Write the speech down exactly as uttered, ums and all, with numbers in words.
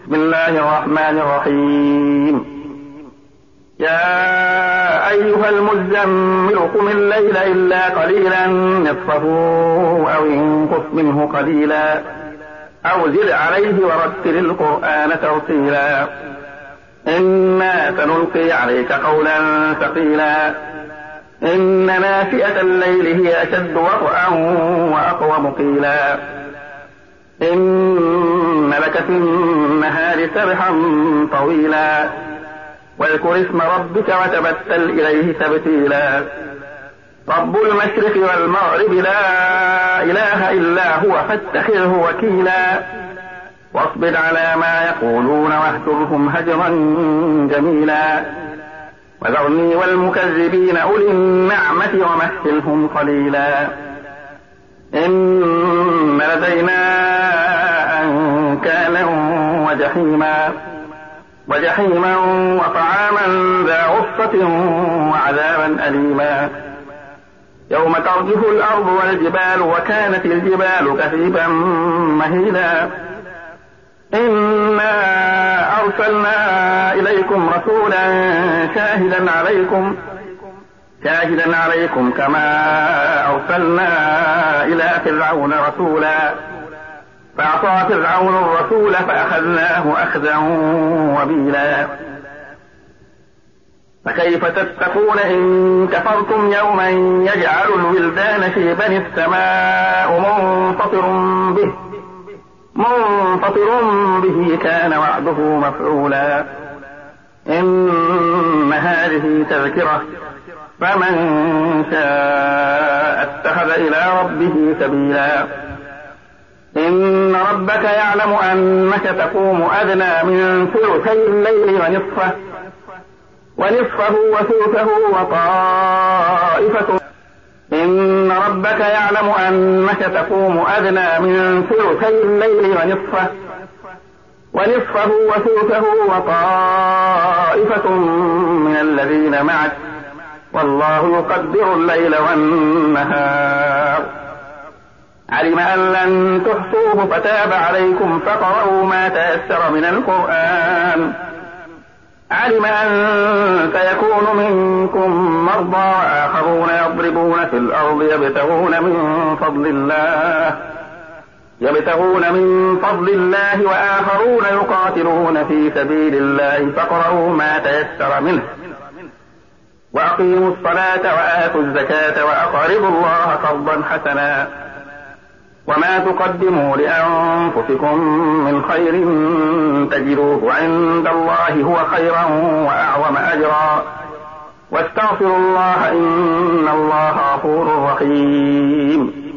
بسم الله الرحمن الرحيم. يا أيها المزمل قم الليل إلا قليلا نصفه أو انقص منه قليلا أو زد عليه ورتل القرآن ترتيلا إنا سنلقي عليك قولا ثقيلا إن ناشئة الليل هي أشد وطئا وأقوم قيلا إن لك في النهار سبحا طويلا واذكر اسم ربك وتبتل إليه تبتيلا رب المشرق والمغرب لا إله إلا هو فاتخذه وكيلا واصبر على ما يقولون واهجرهم هجرا جميلا وذرني والمكذبين أولي النعمة ومهلهم قليلا إن لدينا أنكالا وجحيما وجحيما وطعاما ذا غصة وعذابا أليما يوم ترجف الأرض والجبال وكانت الجبال كثيبا مهيلا إنا أرسلنا إليكم رسولا شاهدا عليكم شاهدا عليكم كما أرسلنا إلى فرعون رسولا فعصى فرعون الرسول فأخذناه أخذا وبيلا فكيف تتقون إن كفرتم يوما يجعل الولدان شيبا السماء منفطر به منفطر به كان وعده مفعولا إن هذه تذكرة فمن شاء اتخذ إلى ربه سبيلا إن ربك يعلم أنك تقوم أدنى من ثلثي الليل ونصفه ونصفه وثلثه وطائفة إن ربك يعلم أنك تقوم أدنى من ثلثي الليل ونصفه ونصفه وثلثه وطائفة من الذين معك والله يقدر الليل والنهار علم أن لن تحصوه فتاب عليكم فقرأوا ما تيسر من القرآن علم أن سيكون منكم مرضى وآخرون يضربون في الأرض يبتغون من فضل الله يبتغون من فضل الله وآخرون يقاتلون في سبيل الله فقرأوا ما تيسر منه وأقيموا الصلاة وآتوا الزكاة وأقرضوا الله قرضا حسنا وما تقدموا لأنفسكم من خير تجدوه عند الله هو خيرا وأعظم أجرا واستغفروا الله إن الله غفور رحيم.